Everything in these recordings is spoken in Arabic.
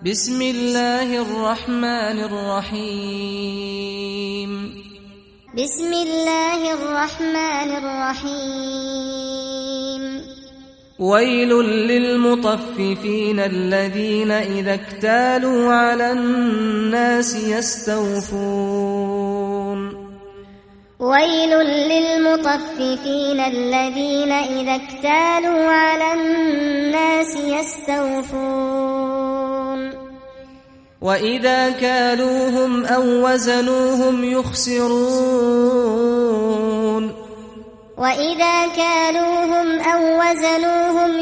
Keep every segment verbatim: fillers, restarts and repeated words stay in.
بسم الله الرحمن الرحيم بسم الله الرحمن الرحيم ويل للمطففين الذين إذا اكتالوا على الناس يستوفون ويل للمطففين الذين إذا اكتالوا على الناس يستوفون وإذا كالوهم أو وزنوهم يخسرون وإذا كالوهم أو وزنوهم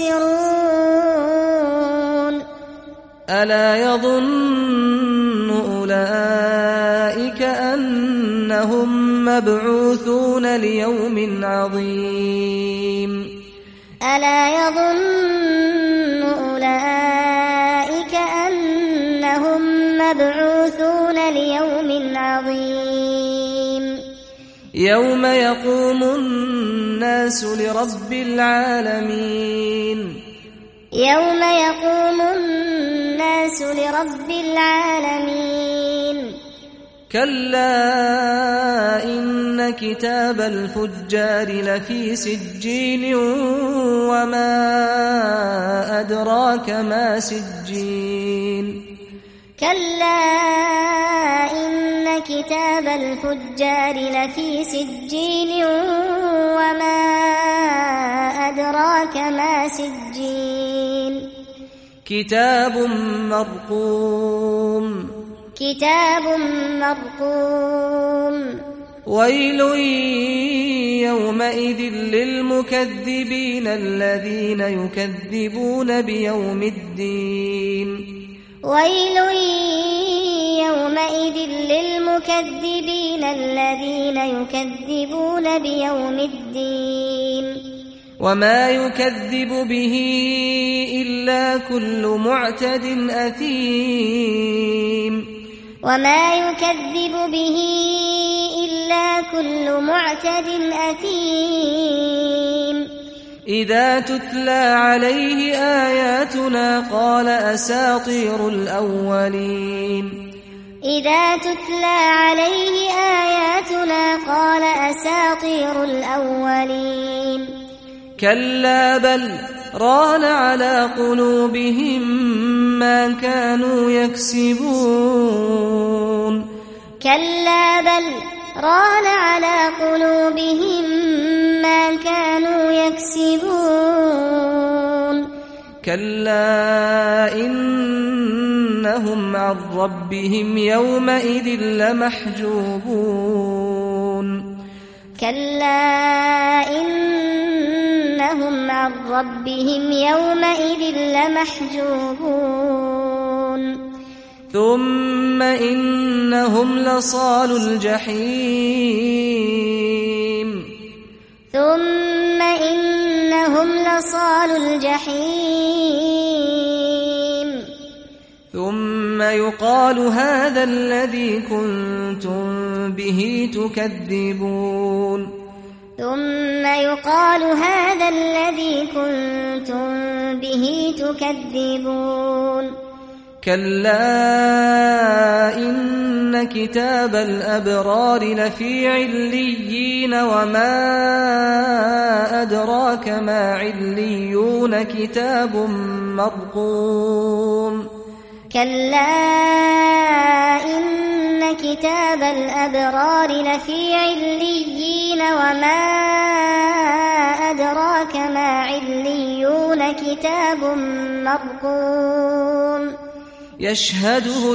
يخسرون ألا يظن أولئك أنهم مبعوثون ليوم عظيم ألا يظن أولئك أنهم مبعوثون ليوم عظيم يوم يقوم الناس لرب العالمين يوم يقوم الناس لرب العالمين كلا إن كتاب الفجار لفي سجين وما أدراك ما سجين كلا إن كتاب الفجار لفي سجين وما أدراك ما سجين كتاب مرقوم كتاب مرقوم ويل يومئذ للمكذبين الذين يكذبون بيوم الدين ويل يومئذ للمكذبين الذين يكذبون بيوم الدين وما يكذب به إلا كل معتد أثيم وما يكذب به إلا كل معتد أثيم إذا تتلى عليه آياتنا قال أساطير الأولين إذا تتلى عليه آياتنا قال أساطير الأولين كلا بل ران على قلوبهم ما كانوا يكسبون كلا بل ران على قلوبهم ما كانوا يكسبون كلا إنهم عن ربهم يومئذ لمحجوبون كلا إنهم عن ربهم يومئذ لمحجوبون ثم إنهم لصالو الجحيم ثم إنهم لصالو الجحيم ثم يقال هذا الذي كنتم به تكذبون ثم يقال هذا الذي كنتم به تكذبون كلا إن كتاب الأبرار لفي عليين وما أدراك ما عليون كتاب مرقوم كلا إن كتاب الأبرار لفي عليين وما أدراك ما عليون كتاب مرقوم يشهده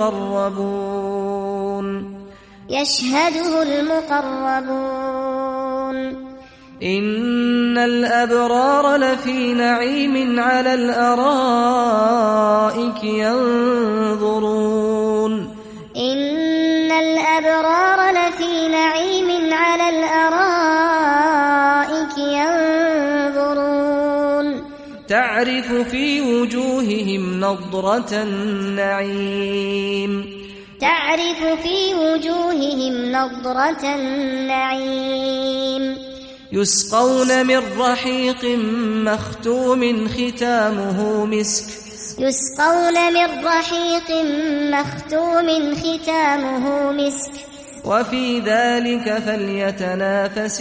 المقربون يشهده المقربون إن الأبرار لفي نعيم على الأرائك ينظرون إن الأبرار لفي نعيم على الأرائك ينظرون تعرف في وجوههم نضرة النعيم تعرف في وجوههم نضرة النعيم يسقون من رحيق مختوم ختامه مسك يسقون من رحيق مختوم ختامه مسك وفي ذلك فليتنافس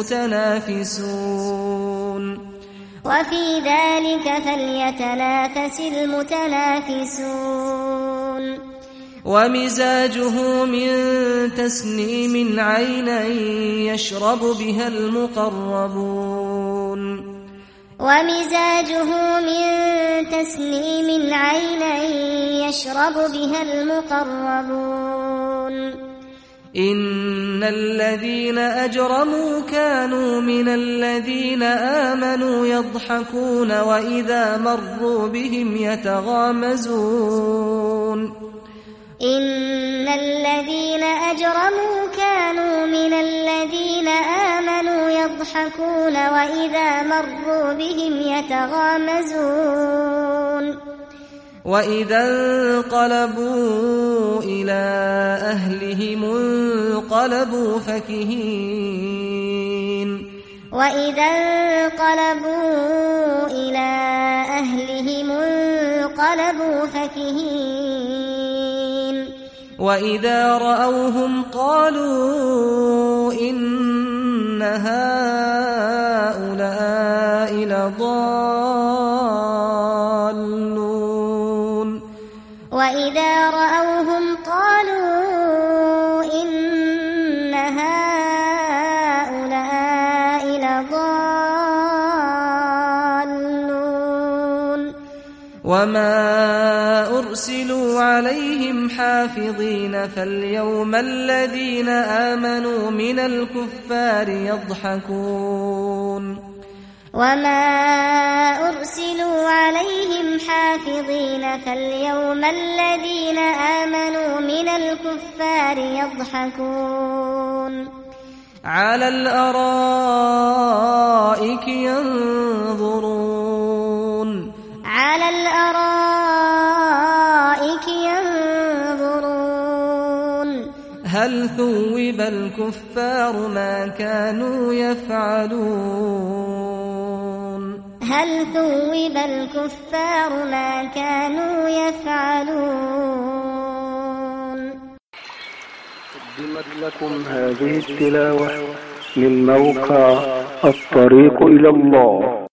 المتنافسون وفي ذلك فليتنافس المتنافسون ومزاجه من تسنيم عينا يشرب بها المقربون ومزاجه من تسنيم عينا يشرب بها المقربون إن الذين أجرموا كانوا من الذين آمنوا يضحكون وإذا مروا بهم يتغامزون إن الذين أجرموا كانوا من الذين آمنوا يضحكون وإذا مروا بهم يتغامزون وإذا انقلبوا إلى أهلهم انقلبوا فكهين وإذا انقلبوا إلى أهلهم انقلبوا فكهين وإذا رأوهم قالوا إن هؤلاء لضالون وإذا رأوهم قالوا إن هؤلاء لضالون وما أرسلوا عليهم حافظين فاليوم الذين آمنوا من الكفار يضحكون وما أرسلوا عليهم حافظين فاليوم الذين آمنوا من الكفار يضحكون على الأرائك ينظرون على الأرائك ينظرون هل ثوب الكفار ما كانوا يفعلون هل ثوب الكفار ما كانوا يفعلون قدمت لكم هذه التلاوة من موقع الطريق إلى الله.